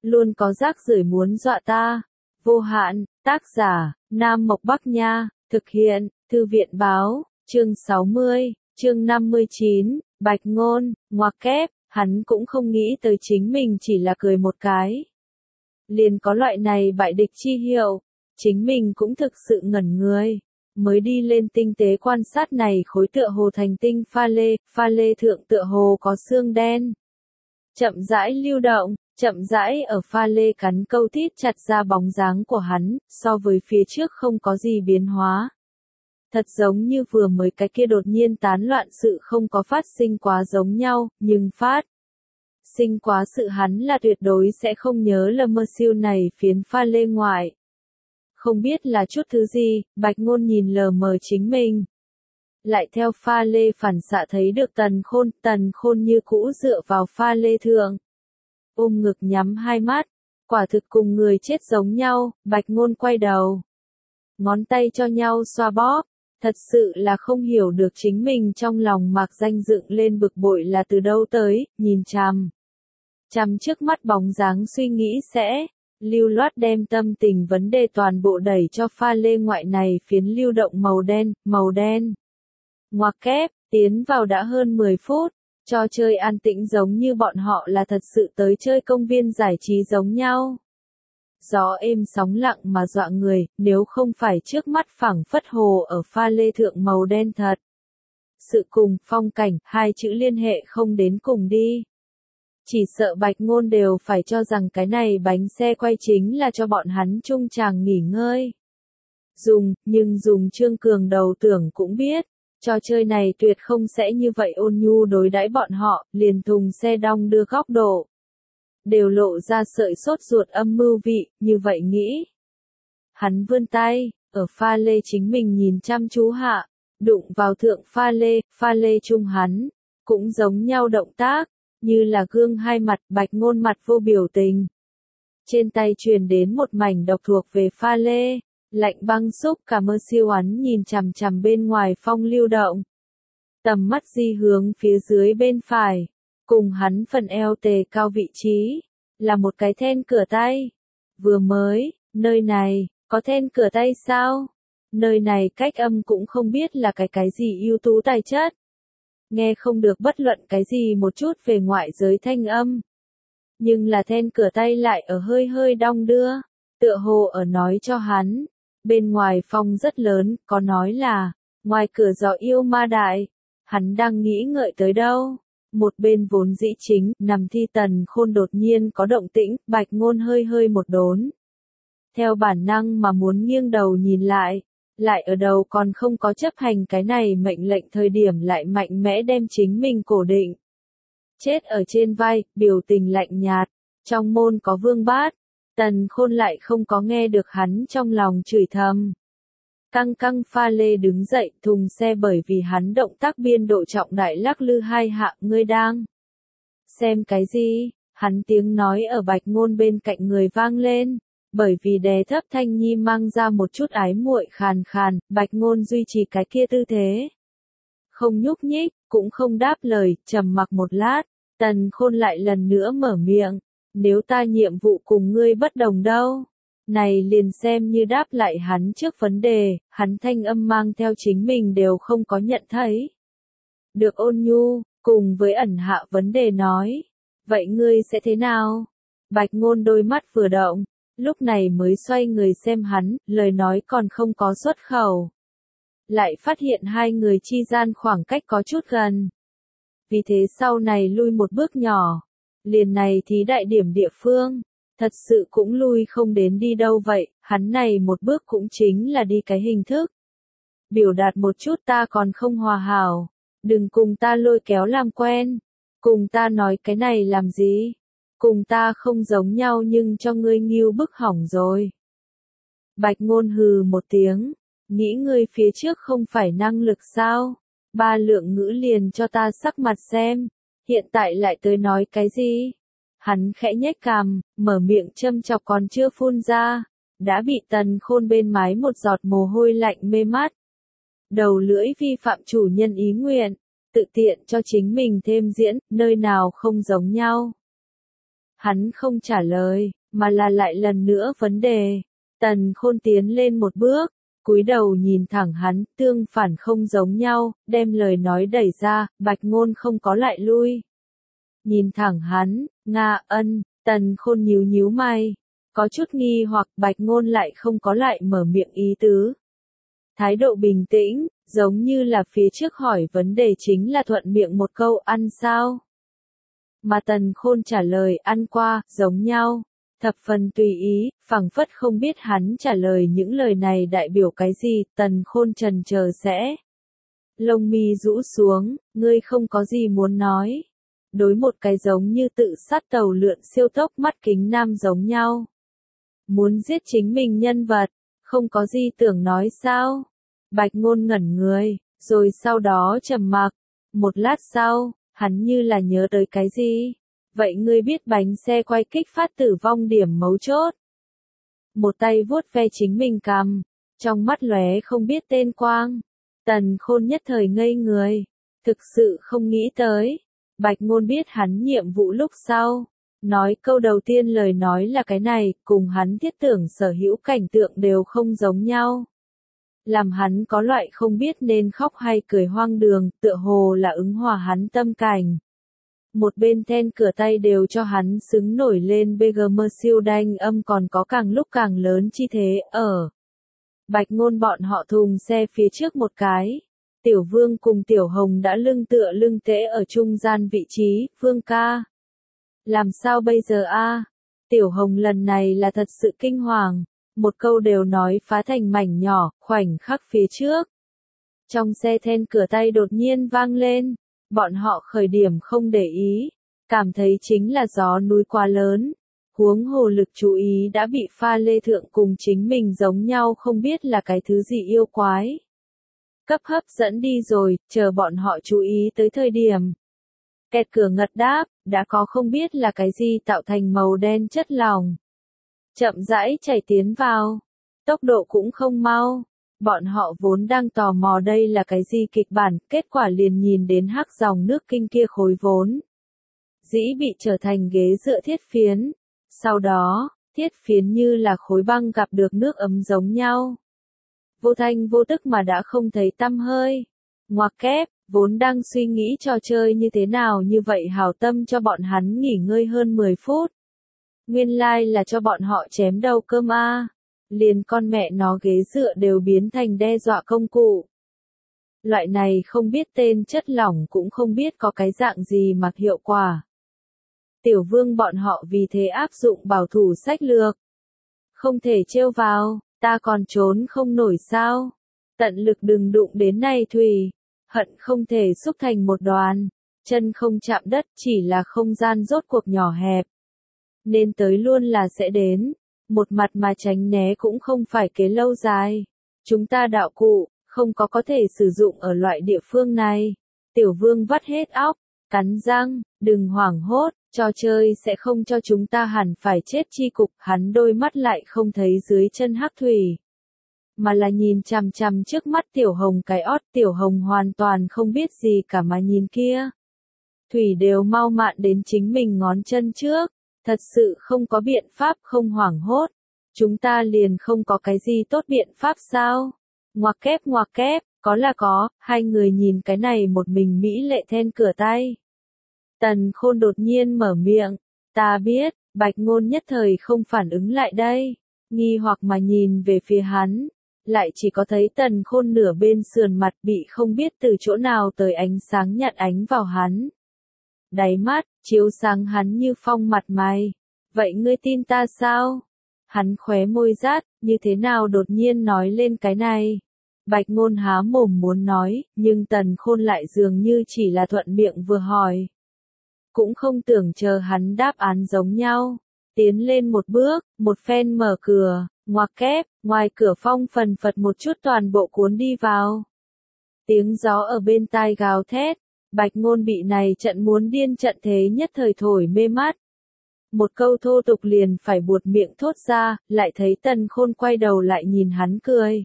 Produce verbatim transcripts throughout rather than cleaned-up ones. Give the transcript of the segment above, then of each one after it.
luôn có rác rưởi muốn dọa ta. Vô hạn, tác giả, Nam Mộc Bắc Nha, thực hiện, Thư viện Báo, chương sáu mươi, chương năm mươi chín, Bạch Ngôn, ngoặc kép, hắn cũng không nghĩ tới chính mình chỉ là cười một cái. Liền có loại này bại địch chi hiệu, chính mình cũng thực sự ngẩn người. Mới đi lên tinh tế quan sát này khối tựa hồ thành tinh pha lê, pha lê thượng tựa hồ có xương đen. Chậm rãi lưu động, chậm rãi ở pha lê cắn câu thít chặt ra bóng dáng của hắn, so với phía trước không có gì biến hóa. Thật giống như vừa mới cái kia đột nhiên tán loạn sự không có phát sinh quá giống nhau, nhưng phát sinh quá sự hắn là tuyệt đối sẽ không nhớ là mơ siêu này phiến pha lê ngoại. Không biết là chút thứ gì, Bạch Ngôn nhìn lờ mờ chính mình. Lại theo pha lê phản xạ thấy được Tần Khôn, Tần Khôn như cũ dựa vào pha lê thượng. Ôm ngực nhắm hai mắt, quả thực cùng người chết giống nhau, Bạch Ngôn quay đầu. Ngón tay cho nhau xoa bóp, thật sự là không hiểu được chính mình trong lòng mạc danh dựng lên bực bội là từ đâu tới, nhìn chằm. Chằm trước mắt bóng dáng suy nghĩ sẽ. Lưu loát đem tâm tình vấn đề toàn bộ đẩy cho pha lê ngoại này phiến lưu động màu đen, màu đen. Ngoặc kép, tiến vào đã hơn mười phút, trò chơi an tĩnh giống như bọn họ là thật sự tới chơi công viên giải trí giống nhau. Gió êm sóng lặng mà dọa người, nếu không phải trước mắt phẳng phất hồ ở pha lê thượng màu đen thật. Sự cùng, phong cảnh, hai chữ liên hệ không đến cùng đi. Chỉ sợ Bạch Ngôn đều phải cho rằng cái này bánh xe quay chính là cho bọn hắn trung tràng nghỉ ngơi. Dùng, nhưng dùng Trương Cường đầu tưởng cũng biết, trò chơi này tuyệt không sẽ như vậy ôn nhu đối đãi bọn họ, liền thùng xe đong đưa góc độ. Đều lộ ra sợi sốt ruột âm mưu vị, như vậy nghĩ. Hắn vươn tay, ở pha lê chính mình nhìn chăm chú hạ, đụng vào thượng pha lê, pha lê trung hắn, cũng giống nhau động tác. Như là gương hai mặt, Bạch Ngôn mặt vô biểu tình. Trên tay truyền đến một mảnh độc thuộc về pha lê, lạnh băng xúc cả mơ siêu hắn nhìn chằm chằm bên ngoài phong lưu động. Tầm mắt di hướng phía dưới bên phải, cùng hắn phần eo tề cao vị trí, là một cái then cửa tay. Vừa mới, nơi này, có then cửa tay sao? Nơi này cách âm cũng không biết là cái cái gì ưu tú tài chất. Nghe không được bất luận cái gì một chút về ngoại giới thanh âm. Nhưng là then cửa tay lại ở hơi hơi đong đưa, tựa hồ ở nói cho hắn. Bên ngoài phong rất lớn, có nói là, ngoài cửa gió yêu ma đại. Hắn đang nghĩ ngợi tới đâu. Một bên vốn dĩ chính, nằm thi Tần Khôn đột nhiên có động tĩnh, Bạch Ngôn hơi hơi một đốn. Theo bản năng mà muốn nghiêng đầu nhìn lại. Lại ở đầu còn không có chấp hành cái này mệnh lệnh thời điểm lại mạnh mẽ đem chính mình cổ định. Chết ở trên vai, biểu tình lạnh nhạt, trong môn có Vương Bát, Tần Khôn lại không có nghe được hắn trong lòng chửi thầm. Căng căng pha lê đứng dậy, thùng xe bởi vì hắn động tác biên độ trọng đại lắc lư hai hạ, ngươi đang xem cái gì? Hắn tiếng nói ở Bạch Ngôn bên cạnh người vang lên. Bởi vì đè thấp thanh nhi mang ra một chút ái muội khàn khàn, Bạch Ngôn duy trì cái kia tư thế. Không nhúc nhích, cũng không đáp lời, trầm mặc một lát, Tần Khôn lại lần nữa mở miệng, nếu ta nhiệm vụ cùng ngươi bất đồng đâu. Này liền xem như đáp lại hắn trước vấn đề, hắn thanh âm mang theo chính mình đều không có nhận thấy. Được ôn nhu, cùng với ẩn hạ vấn đề nói, vậy ngươi sẽ thế nào? Bạch Ngôn đôi mắt vừa động. Lúc này mới xoay người xem hắn, lời nói còn không có xuất khẩu. Lại phát hiện hai người chi gian khoảng cách có chút gần. Vì thế sau này lui một bước nhỏ. Liền này thí đại điểm địa phương. Thật sự cũng lui không đến đi đâu vậy, hắn này một bước cũng chính là đi cái hình thức. Biểu đạt một chút ta còn không hòa hảo. Đừng cùng ta lôi kéo làm quen. Cùng ta nói cái này làm gì? Cùng ta không giống nhau nhưng cho ngươi nghiêu bức hỏng rồi. Bạch Ngôn hừ một tiếng, nghĩ ngươi phía trước không phải năng lực sao? Ba lượng ngữ liền cho ta sắc mặt xem, hiện tại lại tới nói cái gì? Hắn khẽ nhếch cằm, mở miệng châm chọc còn chưa phun ra, đã bị Tần Khôn bên mái một giọt mồ hôi lạnh mê mắt. Đầu lưỡi vi phạm chủ nhân ý nguyện, tự tiện cho chính mình thêm diễn, nơi nào không giống nhau. Hắn không trả lời, mà là lại lần nữa vấn đề. Tần Khôn tiến lên một bước, cúi đầu nhìn thẳng hắn, tương phản không giống nhau, đem lời nói đẩy ra, Bạch Ngôn không có lại lui. Nhìn thẳng hắn, Nga ân, Tần Khôn nhíu nhíu mày, có chút nghi hoặc Bạch Ngôn lại không có lại mở miệng ý tứ. Thái độ bình tĩnh, giống như là phía trước hỏi vấn đề chính là thuận miệng một câu ăn sao. Mà Tần Khôn trả lời ăn qua, giống nhau, thập phần tùy ý, phảng phất không biết hắn trả lời những lời này đại biểu cái gì, Tần Khôn trần chờ sẽ. Lông mi rũ xuống, ngươi không có gì muốn nói. Đối một cái giống như tự sát tàu lượn siêu tốc mắt kính nam giống nhau. Muốn giết chính mình nhân vật, không có gì tưởng nói sao. Bạch Ngôn ngẩn người, rồi sau đó trầm mặc. Một lát sau, hắn như là nhớ tới cái gì. Vậy ngươi biết bánh xe quay kích phát tử vong điểm mấu chốt. Một tay vuốt ve chính mình cằm, trong mắt lóe không biết tên quang. Tần Khôn nhất thời ngây người, thực sự không nghĩ tới. Bạch Ngôn biết hắn nhiệm vụ lúc sau. Nói câu đầu tiên lời nói là cái này, cùng hắn thiết tưởng sở hữu cảnh tượng đều không giống nhau. Làm hắn có loại không biết nên khóc hay cười hoang đường, tựa hồ là ứng hòa hắn tâm cảnh. Một bên then cửa tay đều cho hắn xứng nổi lên bê giê em siêu đanh âm còn có càng lúc càng lớn chi thế, ở. Bạch Ngôn bọn họ thùng xe phía trước một cái. Tiểu Vương cùng Tiểu Hồng đã lưng tựa lưng tễ ở trung gian vị trí, Vương ca. Làm sao bây giờ a? Tiểu Hồng lần này là thật sự kinh hoàng, một câu đều nói phá thành mảnh nhỏ, khoảnh khắc phía trước. Trong xe then cửa tay đột nhiên vang lên, bọn họ khởi điểm không để ý, cảm thấy chính là gió núi quá lớn, huống hồ lực chú ý đã bị pha lê thượng cùng chính mình giống nhau không biết là cái thứ gì yêu quái. Cấp hấp dẫn đi rồi, chờ bọn họ chú ý tới thời điểm. Kẹt cửa ngật đáp, đã có không biết là cái gì tạo thành màu đen chất lỏng. Chậm rãi chảy tiến vào, tốc độ cũng không mau. Bọn họ vốn đang tò mò đây là cái gì kịch bản, kết quả liền nhìn đến hắc dòng nước kinh kia khối vốn. Dĩ bị trở thành ghế dựa thiết phiến. Sau đó, thiết phiến như là khối băng gặp được nước ấm giống nhau. Vô thanh vô tức mà đã không thấy tăm hơi. Ngoặc kép, vốn đang suy nghĩ trò chơi như thế nào như vậy hảo tâm cho bọn hắn nghỉ ngơi hơn mười phút. Nguyên lai like là cho bọn họ chém đầu cơm a. À. Liền con mẹ nó ghế dựa đều biến thành đe dọa công cụ. Loại này không biết tên chất lỏng cũng không biết có cái dạng gì mặc hiệu quả. Tiểu Vương bọn họ vì thế áp dụng bảo thủ sách lược. Không thể trêu vào, ta còn trốn không nổi sao. Tận lực đừng đụng đến này thủy. Hận không thể xúc thành một đoàn. Chân không chạm đất chỉ là không gian rốt cuộc nhỏ hẹp. Nên tới luôn là sẽ đến. Một mặt mà tránh né cũng không phải kế lâu dài. Chúng ta đạo cụ, không có có thể sử dụng ở loại địa phương này. Tiểu Vương vắt hết óc, cắn răng, đừng hoảng hốt, trò chơi sẽ không cho chúng ta hẳn phải chết chi cục. Hắn đôi mắt lại không thấy dưới chân hắc thủy. Mà là nhìn chằm chằm trước mắt Tiểu Hồng cái ót. Tiểu Hồng hoàn toàn không biết gì cả mà nhìn kia. Thủy đều mau mạn đến chính mình ngón chân trước. Thật sự không có biện pháp không hoảng hốt. Chúng ta liền không có cái gì tốt biện pháp sao? Ngoặc kép ngoặc kép, có là có, hai người nhìn cái này một mình mỹ lệ then cửa tay. Tần Khôn đột nhiên mở miệng, ta biết, Bạch Ngôn nhất thời không phản ứng lại đây. Nghi hoặc mà nhìn về phía hắn, lại chỉ có thấy Tần Khôn nửa bên sườn mặt bị không biết từ chỗ nào tới ánh sáng nhạt ánh vào hắn. Đáy mắt, chiếu sáng hắn như phong mặt mày. Vậy ngươi tin ta sao? Hắn khóe môi rát, như thế nào đột nhiên nói lên cái này? Bạch Ngôn há mồm muốn nói, nhưng Tần Khôn lại dường như chỉ là thuận miệng vừa hỏi. Cũng không tưởng chờ hắn đáp án giống nhau. Tiến lên một bước, một phen mở cửa, ngoặc kép, ngoài cửa phong phần phật một chút toàn bộ cuốn đi vào. Tiếng gió ở bên tai gào thét. Bạch Ngôn bị này trận muốn điên trận thế nhất thời thổi mê mắt. Một câu thô tục liền phải buột miệng thốt ra, lại thấy Tần Khôn quay đầu lại nhìn hắn cười.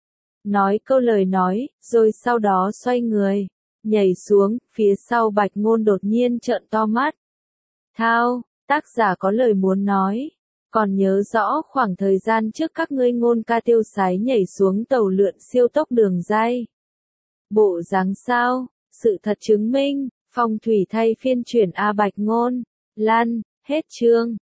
Nói câu lời nói, rồi sau đó xoay người, nhảy xuống, phía sau Bạch Ngôn đột nhiên trợn to mắt. Thao, Tác giả có lời muốn nói. Còn nhớ rõ khoảng thời gian trước các ngươi ngôn ca tiêu sái nhảy xuống tàu lượn siêu tốc đường ray. Bộ dáng sao? Sự thật chứng minh, phong thủy thay phiên chuyển A Bạch Ngôn. Lan, hết chương.